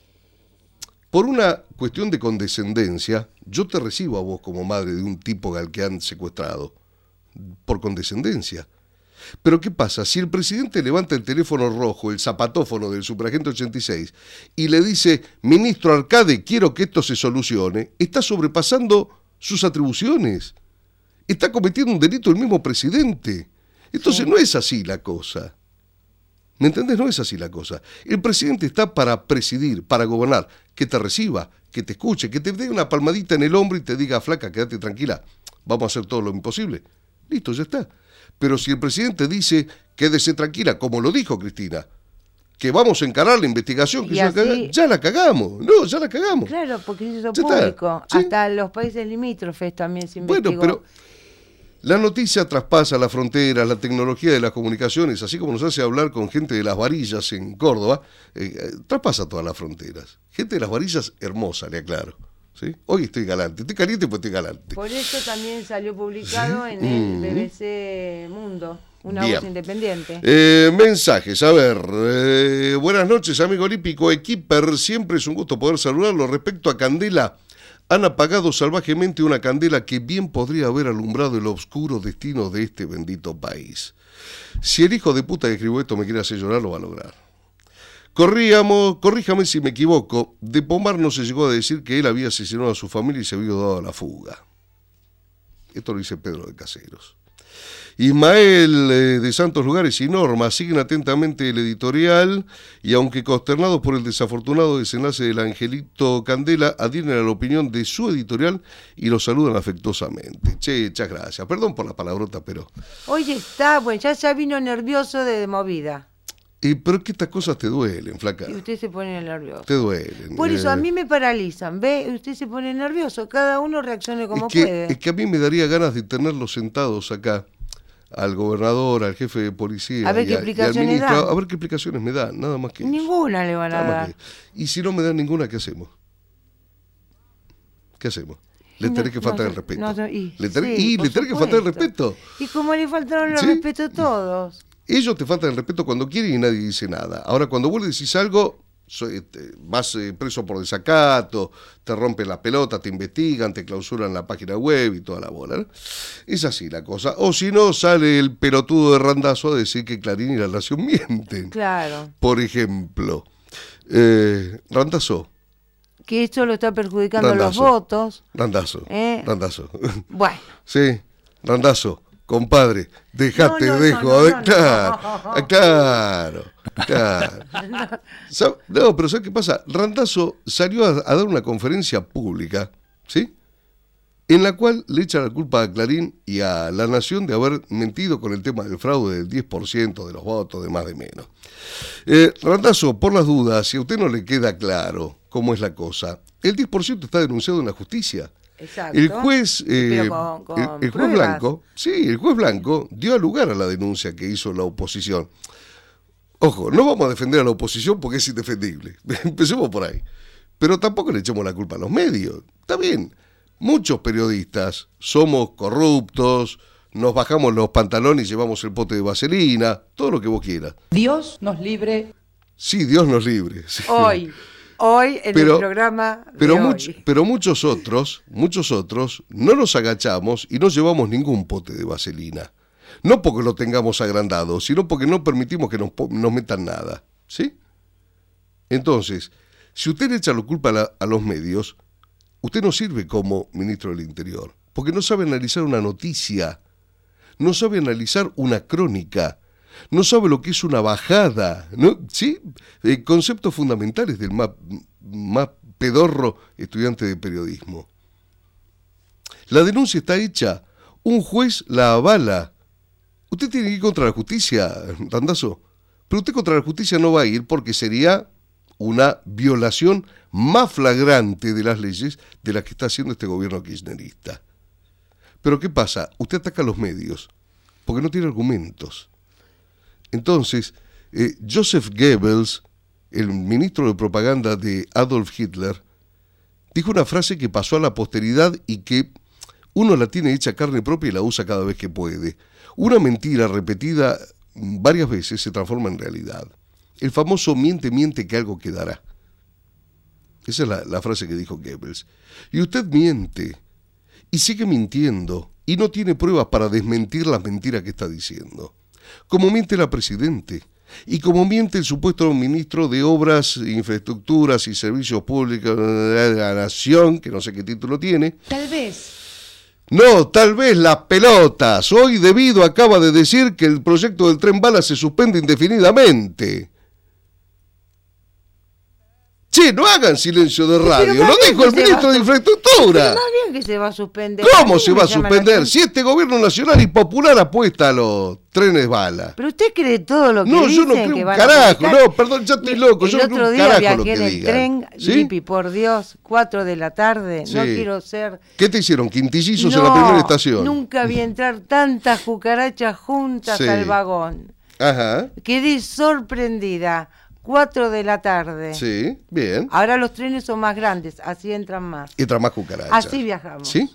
Por una cuestión de condescendencia, yo te recibo a vos como madre de un tipo al que han secuestrado, por condescendencia. Pero ¿qué pasa? Si el presidente levanta el teléfono rojo, el zapatófono del superagente 86, y le dice, ministro Arcade, quiero que esto se solucione, está sobrepasando sus atribuciones. Está cometiendo un delito el mismo presidente. Entonces no es así la cosa. ¿Me entendés? No es así la cosa. El presidente está para presidir, para gobernar, que te reciba, que te escuche, que te dé una palmadita en el hombro y te diga, flaca, quédate tranquila, vamos a hacer todo lo imposible. Listo, ya está. Pero si el presidente dice, quédese tranquila, como lo dijo Cristina, que vamos a encarar la investigación, que ya la cagamos. No, ya la cagamos. Claro, porque se hizo público. ¿Sí? Hasta los países limítrofes también se investigó. Bueno, pero la noticia traspasa las fronteras, la tecnología de las comunicaciones, así como nos hace hablar con gente de Las Varillas en Córdoba, traspasa todas las fronteras. Gente de Las Varillas hermosa, le aclaro. ¿Sí? Hoy estoy galante, estoy caliente pues estoy galante. Por eso también salió publicado en el BBC Mundo, una voz independiente. Mensajes, a ver, buenas noches amigo olímpico, Equiper, siempre es un gusto poder saludarlo. Respecto a Candela, han apagado salvajemente una candela que bien podría haber alumbrado el oscuro destino de este bendito país. Si el hijo de puta que escribió esto me quiere hacer llorar, lo va a lograr. Corríjame si me equivoco, de Pomar no se llegó a decir que él había asesinado a su familia y se había dado a la fuga. Esto lo dice Pedro de Caseros. Ismael de Santos Lugares y Norma siguen atentamente el editorial y aunque consternados por el desafortunado desenlace del Angelito Candela, adhieren a la opinión de su editorial y lo saludan afectuosamente. Che, muchas gracias. Perdón por la palabrota, pero... Oye, está bueno, ya vino nervioso de movida. Pero es que estas cosas te duelen, flaca. Y usted se pone nervioso. Te duelen. Por eso a mí me paralizan, ¿ve? Usted se pone nervioso, cada uno reaccione como puede. Es que a mí me daría ganas de tenerlos sentados acá, al gobernador, al jefe de policía, a ver qué explicaciones dan. A ver qué explicaciones me dan, nada más que ninguna eso. Le van a dar. Y si no me dan ninguna, ¿qué hacemos? ¿Qué hacemos? Le tenés que faltar el respeto. Le tenés que faltar el respeto. ¿Y cómo le faltaron el respeto a todos? Ellos te faltan el respeto cuando quieren y nadie dice nada. Ahora, cuando vos le decís algo, vas preso por desacato, te rompen la pelota, te investigan, te clausuran la página web y toda la bola, ¿no? Es así la cosa. O si no, sale el pelotudo de Randazzo a decir que Clarín y La Nación mienten. Claro. Por ejemplo, Randazzo. Que esto lo está perjudicando los votos. Randazzo. Bueno. Sí, Randazzo. compadre, dejate, claro. No, pero ¿sabes qué pasa? Randazzo salió a dar una conferencia pública, ¿sí? En la cual le echa la culpa a Clarín y a La Nación de haber mentido con el tema del fraude del 10% de los votos, de más de menos. Randazzo, por las dudas, si a usted no le queda claro cómo es la cosa, el 10% está denunciado en la justicia. Exacto. El juez, el juez Blanco, el juez Blanco dio lugar a la denuncia que hizo la oposición. Ojo, no vamos a defender a la oposición porque es indefendible. Empecemos por ahí. Pero tampoco le echemos la culpa a los medios. Está bien. Muchos periodistas somos corruptos, nos bajamos los pantalones y llevamos el pote de vaselina, todo lo que vos quieras. Dios nos libre. Sí, Dios nos libre. Sí. Hoy en el programa de hoy. Pero muchos otros no nos agachamos y no llevamos ningún pote de vaselina. No porque lo tengamos agrandado, sino porque no permitimos que nos metan nada. ¿Sí? Entonces, si usted le echa la culpa a los medios, usted no sirve como ministro del Interior, porque no sabe analizar una noticia, no sabe analizar una crónica, no sabe lo que es una bajada, ¿no? ¿Sí? Conceptos fundamentales del más pedorro estudiante de periodismo. La denuncia está hecha, un juez la avala. Usted tiene que ir contra la justicia, Randazzo, pero usted contra la justicia no va a ir porque sería una violación más flagrante de las leyes de las que está haciendo este gobierno kirchnerista. Pero ¿qué pasa? Usted ataca a los medios porque no tiene argumentos. Entonces, Joseph Goebbels, el ministro de propaganda de Adolf Hitler, dijo una frase que pasó a la posteridad y que uno la tiene hecha carne propia y la usa cada vez que puede. Una mentira repetida varias veces se transforma en realidad. El famoso miente, miente que algo quedará. Esa es la frase que dijo Goebbels. Y usted miente, y sigue mintiendo, y no tiene pruebas para desmentir las mentiras que está diciendo. Como miente la Presidente, y como miente el supuesto ministro de Obras, Infraestructuras y Servicios Públicos de la Nación, que no sé qué título tiene. Tal vez. No, tal vez las pelotas. Hoy Debido acaba de decir que el proyecto del Tren Bala se suspende indefinidamente. Che, no hagan silencio de radio, lo dijo el ministro de Infraestructura. Pero más bien que se va a suspender. ¿Cómo se va a suspender? Si este gobierno nacional y popular apuesta a los trenes bala. Pero usted cree todo lo que no, dicen. No, yo no creo que un carajo, no, perdón, ya estoy loco, yo no creo creo un un carajo viajé lo que en el digan. tren, ¿Sí? Lipi, por Dios, 4 de la tarde, Sí. no quiero ser... ¿Qué te hicieron? ¿Quintillizos en la primera estación? Nunca vi entrar tantas cucarachas juntas Sí. al vagón. Ajá. Quedé sorprendida. 4 de la tarde. Sí, bien. Ahora los trenes son más grandes, así entran más. Entra más cucarachas. Así viajamos. ¿Sí?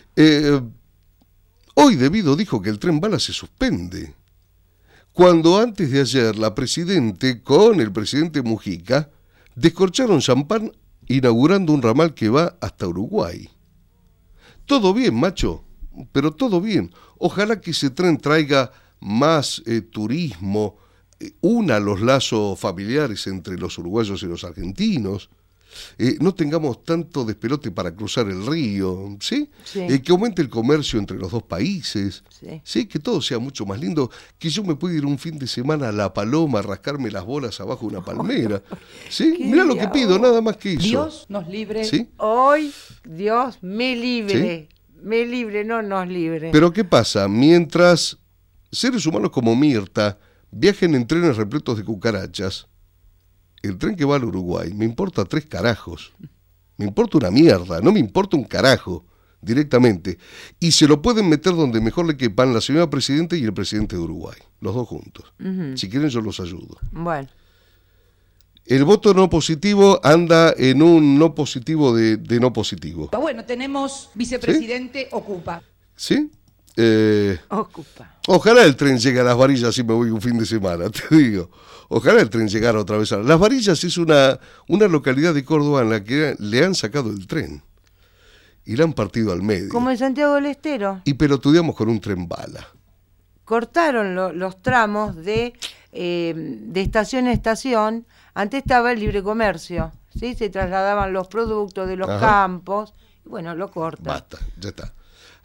Hoy Debido dijo que el Tren Bala se suspende. Cuando antes de ayer la Presidente con el presidente Mujica descorcharon champán inaugurando un ramal que va hasta Uruguay. Todo bien, macho, pero todo bien. Ojalá que ese tren traiga más turismo, una los lazos familiares entre los uruguayos y los argentinos, no tengamos tanto despelote para cruzar el río, ¿sí? Sí. Que aumente el comercio entre los dos países, Sí. ¿sí? Que todo sea mucho más lindo, que yo me pueda ir un fin de semana a La Paloma a rascarme las bolas abajo de una palmera, ¿sí? Mirá lo que pido, nada más que eso. Dios nos libre. ¿Sí? Hoy, Dios me libre. Me libre, no nos libre. Pero ¿qué pasa? Mientras seres humanos como Mirta viajen en trenes repletos de cucarachas, el tren que va al Uruguay me importa 3 carajos. Me importa una mierda, no me importa un carajo, directamente. Y se lo pueden meter donde mejor le quepan la señora Presidenta y el presidente de Uruguay, los dos juntos. Si quieren yo los ayudo. Bueno. El voto no positivo anda en un no positivo de no positivo. Bueno, tenemos vicepresidente Ocupa. ¿Sí? Ocupa. Ojalá el tren llegue a Las Varillas y me voy un fin de semana, te digo. Ojalá el tren llegara otra vez a Las Varillas. Es una localidad de Córdoba en la que le han sacado el tren y la han partido al medio. Como en Santiago del Estero. Y pelotudeamos con un tren bala. Cortaron los tramos de estación a estación. Antes estaba el libre comercio, ¿sí? Se trasladaban los productos de los campos. Y bueno, lo cortan. Basta, ya está.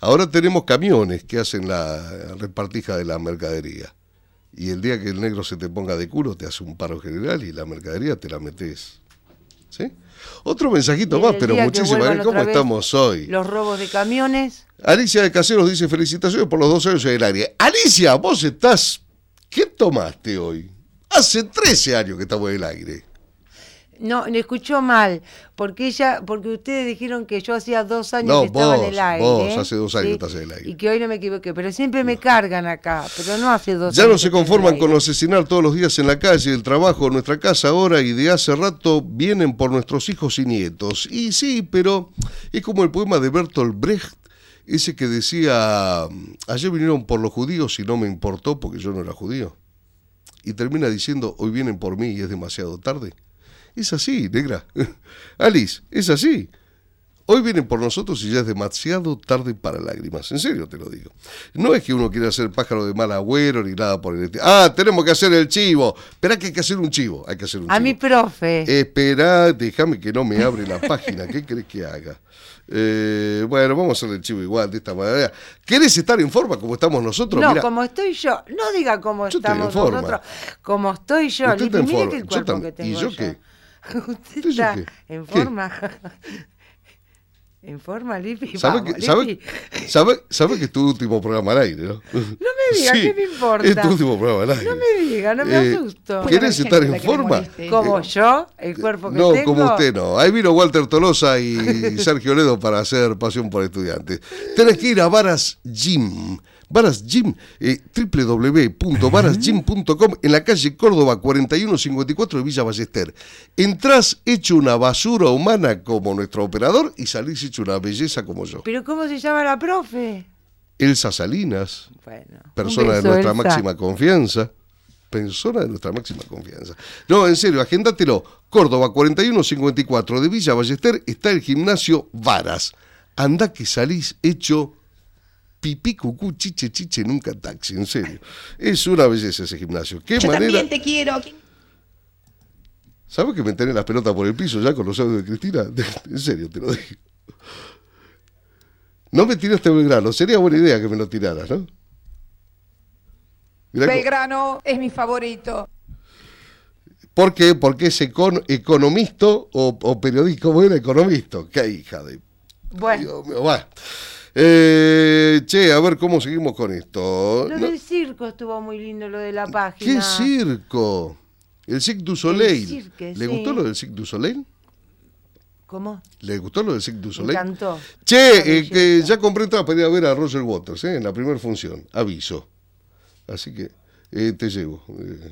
Ahora tenemos camiones que hacen la repartija de la mercadería. Y el día que el negro se te ponga de culo, te hace un paro general y la mercadería te la metés. ¿Sí? Otro mensajito más, pero muchísimas gracias. ¿Cómo estamos hoy? Los robos de camiones. Alicia de Caseros dice, felicitaciones por los 2 años en el aire. Alicia, vos estás... ¿Qué tomaste hoy? Hace 13 años que estamos en el aire. No, me escuchó mal, porque ustedes dijeron que yo hacía 2 años que estaba en el aire. Vos hace 2 años estás en el aire. Y que hoy no me equivoqué, pero siempre me cargan acá, pero no hace 2 años. Ya no se conforman con asesinar todos los días en la calle, el trabajo, en nuestra casa ahora, y de hace rato vienen por nuestros hijos y nietos. Y sí, pero es como el poema de Bertolt Brecht, ese que decía, ayer vinieron por los judíos y no me importó porque yo no era judío. Y termina diciendo, hoy vienen por mí y es demasiado tarde. Es así, negra. Alice, es así. Hoy vienen por nosotros y ya es demasiado tarde para lágrimas. En serio te lo digo. No es que uno quiera ser pájaro de mal agüero ni nada por el estilo. Tenemos que hacer el chivo. Esperá que hay que hacer un chivo. Hay que hacer un chivo. A mi profe. Esperá, déjame que no me abre la página. ¿Qué querés que haga? Bueno, vamos a hacer el chivo igual, de esta manera. ¿Querés estar en forma como estamos nosotros? No, Mirá, como estoy yo. No diga cómo yo estamos estoy en forma. nosotros. Como estoy yo. Usted está en Mire forma. que el cuerpo que tengo ¿Y yo yo. qué? Usted ¿Y yo está qué? en ¿Qué? forma. En forma, Lipi. ¿Sabe que es tu último programa al aire, no? No me diga, Sí, ¿qué me importa? es tu último programa al aire. No me diga, no me asusto. ¿Querés estar en forma? ¿Como yo? ¿El cuerpo que No, tengo? como usted no. Ahí vino Walter Tolosa y Sergio Ledo para hacer Pasión por Estudiantes. Tenés que ir a Varas Gym. Varas Gym, www.varasgym.com, en la calle Córdoba 4154 de Villa Ballester. Entrás hecho una basura humana como nuestro operador y salís hecho una belleza como yo. ¿Pero cómo se llama la profe? Elsa Salinas, Bueno, persona de nuestra máxima confianza. Persona de nuestra máxima confianza. No, en serio, agéndatelo. Córdoba 4154 de Villa Ballester está el gimnasio Varas. Andá que salís hecho pipí, cucú, chiche, nunca taxi, en serio. Es una belleza ese gimnasio. ¿Qué Yo manera? también te quiero. ¿Sabes que me tenés las pelotas por el piso ya con los audios de Cristina? En serio, te lo digo. No me tiraste a Belgrano, sería buena idea que me lo tiraras, ¿no? Mirá Belgrano es mi favorito. ¿Por qué? Porque es economista o periodista. ¿Cómo era economista? ¡Qué hija de... Bueno. Dios mío, bueno. Che, a ver cómo seguimos con esto. Lo del circo estuvo muy lindo, lo de la página. ¿Qué circo? El Cirque du Soleil. Cirque, ¿Le sí. gustó lo del Cirque du Soleil? ¿Cómo? ¿Le gustó lo del Cirque du Soleil? Me encantó. Che, que ya compré entrada para ir a ver a Roger Waters, en la primera función. Aviso. Así que te llevo.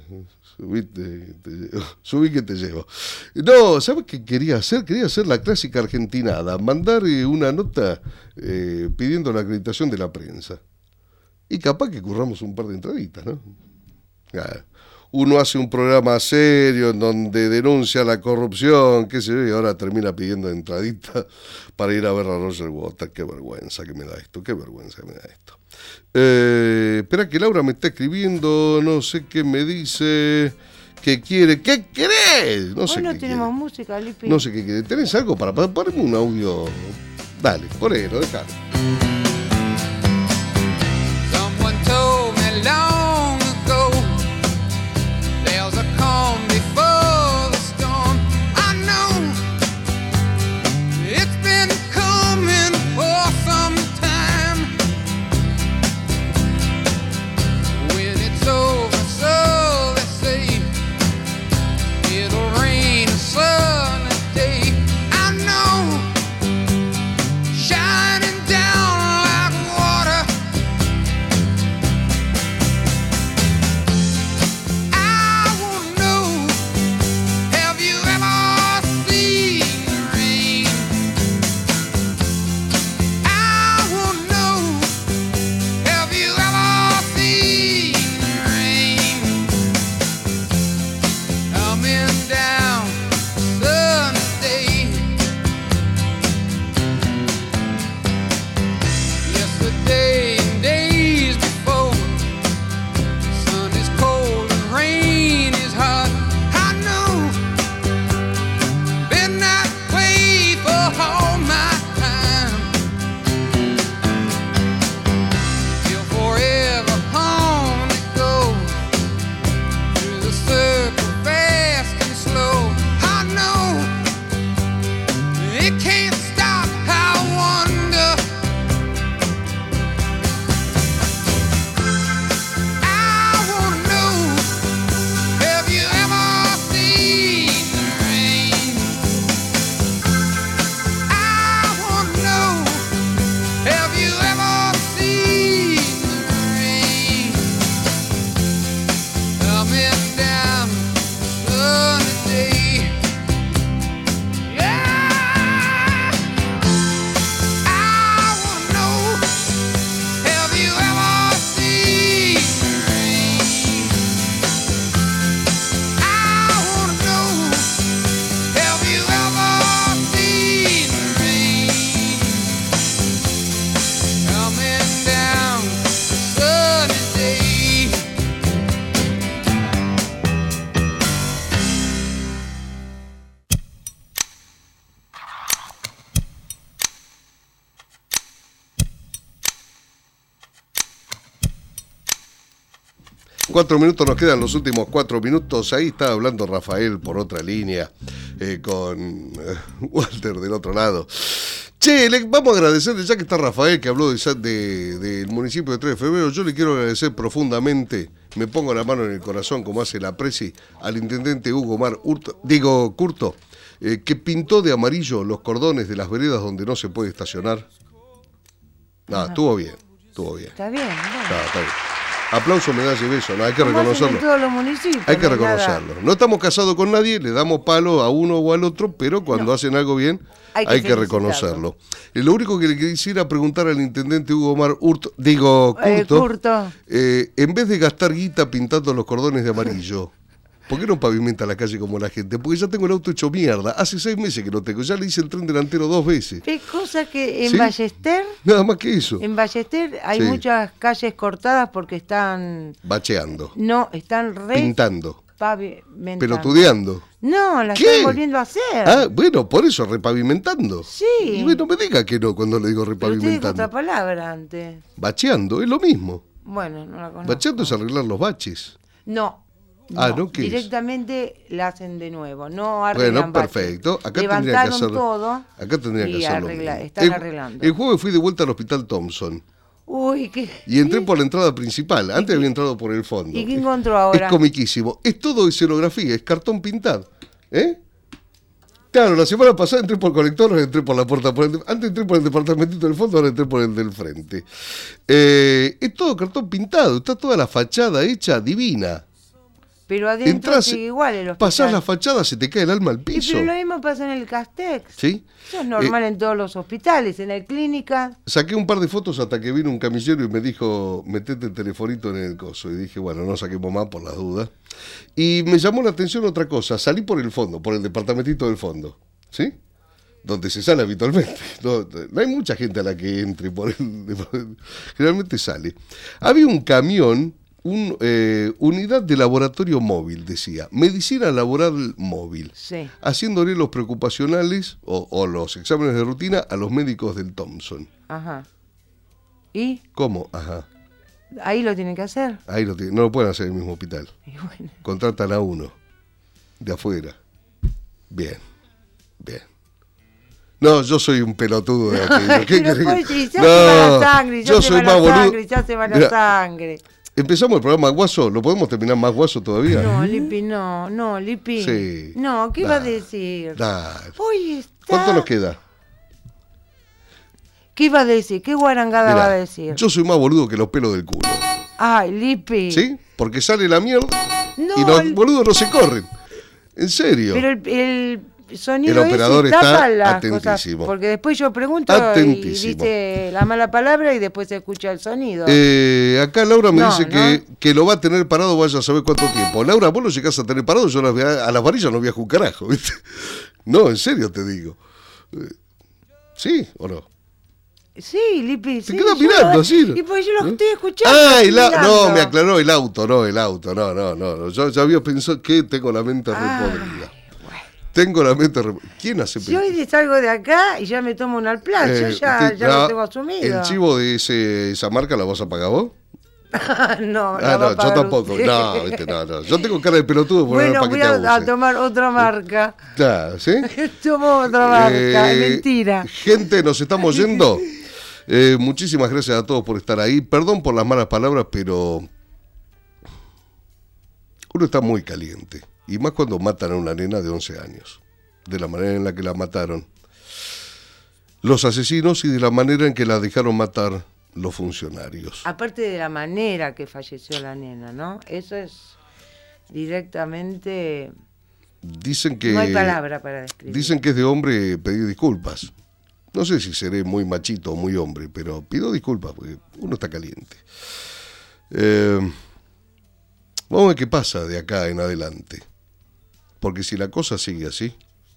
Subí que te llevo. No, ¿sabes qué quería hacer? Quería hacer la clásica argentinada, mandar una nota pidiendo la acreditación de la prensa. Y capaz que curramos un par de entraditas, ¿no? Uno hace un programa serio en donde denuncia la corrupción, qué sé yo, y ahora termina pidiendo entradita para ir a ver a Roger Waters. Qué vergüenza que me da esto, qué vergüenza que me da esto. Espera que Laura me está escribiendo, no sé qué me dice, que quiere, ¿qué querés? No sé Hoy no qué tenemos quiere. música, Lipi. No sé qué quiere. ¿Tenés algo para ponerme un audio? Dale, ponelo, dejalo. Someone told me long ago there's a calm before the storm. I know it's been coming for some time. When it's over, so they say, it'll rain a sunny day. I know shining down 4 minutos nos quedan, los últimos 4 minutos. Ahí está hablando Rafael por otra línea, con Walter del otro lado. Che, vamos a agradecerle, ya que está Rafael, que habló del municipio de 3 de febrero, yo le quiero agradecer profundamente, me pongo la mano en el corazón como hace la presi, al intendente Hugo Omar Curto, que pintó de amarillo los cordones de las veredas donde no se puede estacionar. Estuvo bien. Está bien, ¿no? Está bien. Aplauso, medalla y beso, hay que reconocerlo. En todos los municipios, hay que reconocerlo. No estamos casados con nadie, le damos palo a uno o al otro, pero cuando hacen algo bien, hay que reconocerlo. Lo único que le quisiera preguntar al intendente Hugo Omar Curto, en vez de gastar guita pintando los cordones de amarillo, ¿por qué no pavimenta la calle como la gente? Porque ya tengo el auto hecho mierda. Hace 6 meses que no tengo. Ya le hice el tren delantero 2 veces. ¿Qué cosa que en Ballester? Nada más que eso. En Ballester hay muchas calles cortadas porque están... bacheando. No, están pintando. Pavimentando. Pelotudeando. No, la están volviendo a hacer. Bueno, por eso, repavimentando. Sí. Y bueno, me diga que no cuando le digo repavimentando. Pero usted dijo otra palabra antes. Bacheando, es lo mismo. Bueno, no la conozco. Bacheando es arreglar los baches. No. ¿No? ¿Qué directamente la hacen de nuevo, no arreglan. Bueno, perfecto. Acá levantaron tendrían que todo. Acá tendrían que hacerlo. Están arreglando. El jueves fui de vuelta al Hospital Thompson. Uy, ¿qué? Y entré por la entrada principal. Antes había entrado por el fondo. ¿Y qué encontró ahora? Es comiquísimo. Es todo escenografía, es cartón pintado. Claro, la semana pasada entré por colector, ahora entré por la puerta. Antes entré por el departamentito del fondo, ahora entré por el del frente. Es todo cartón pintado, está toda la fachada hecha divina. Pero adentro sigue igual el hospital. Pasás la fachada, se te cae el alma al piso. Pero lo mismo pasa en el Castex. ¿Sí? Eso es normal en todos los hospitales, en la clínica. Saqué un par de fotos hasta que vino un camillero y me dijo, metete el telefonito en el coso. Y dije, bueno, no saquemos más por las dudas. Y me llamó la atención otra cosa. Salí por el fondo, por el departamentito del fondo. ¿Sí? Donde se sale habitualmente. No hay mucha gente a la que entre por el... Generalmente sale. Había un camión... unidad de laboratorio móvil, decía, medicina laboral móvil, haciéndole los preocupacionales o los exámenes de rutina a los médicos del Thompson. Ajá. ¿Y? ¿Cómo? Ajá. Ahí lo tienen que hacer. Ahí no lo pueden hacer en el mismo hospital. Y bueno. Contratan a uno de afuera. Bien. No, yo soy un pelotudo de aquí. ¿Qué querés que... Ya se va la sangre, ya se va la sangre. Empezamos el programa Guaso, ¿lo podemos terminar más Guaso todavía? No, Lipi, no, Lipi. Sí. No, ¿qué va a decir? Dale. Hoy está... ¿Cuánto nos queda? ¿Qué iba a decir? ¿Qué guarangada va a decir? Yo soy más boludo que los pelos del culo. Ay, Lipi. ¿Sí? Porque sale la mierda y los boludos no se corren. En serio. Pero el sonido el operador ese está las atentísimo. Cosas, porque después yo pregunto y dice la mala palabra y después se escucha el sonido. Acá Laura me dice que lo va a tener parado, vaya a saber cuánto tiempo. Laura, vos lo llegás a tener parado, yo a las varillas no viajo un carajo, ¿viste? No, en serio te digo. ¿Sí o no? Sí, Lipi, sí. Te quedas mirando así. Y pues yo lo estoy escuchando. No, me aclaró el auto. No. Yo ya había pensado que tengo la mente repodrida. Tengo la mente ¿Quién hace Si hoy salgo de acá y ya me tomo un Alplan, yo ya lo tengo asumido. ¿El chivo de esa marca la vas a pagar vos? No, yo tampoco. No. Yo tengo cara de pelotudo. Bueno, voy a tomar otra marca. Claro, ¿sí? Tomo otra marca, es mentira. Gente, nos estamos yendo. Muchísimas gracias a todos por estar ahí. Perdón por las malas palabras, pero uno está muy caliente. Y más cuando matan a una nena de 11 años. De la manera en la que la mataron los asesinos y de la manera en que la dejaron matar los funcionarios. Aparte de la manera que falleció la nena, ¿no? Eso es directamente... Dicen que... No hay palabra para describir. Dicen que es de hombre pedir disculpas. No sé si seré muy machito o muy hombre, pero pido disculpas porque uno está caliente. Vamos a ver qué pasa de acá en adelante. Porque si la cosa sigue así,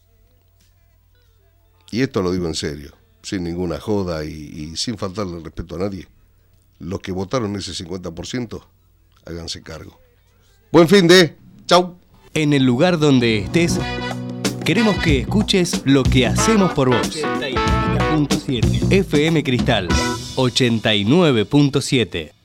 y esto lo digo en serio, sin ninguna joda y sin faltarle el respeto a nadie, los que votaron ese 50%, háganse cargo. Buen fin de... Chau. En el lugar donde estés, queremos que escuches lo que hacemos por vos. 89.7 FM Cristal 89.7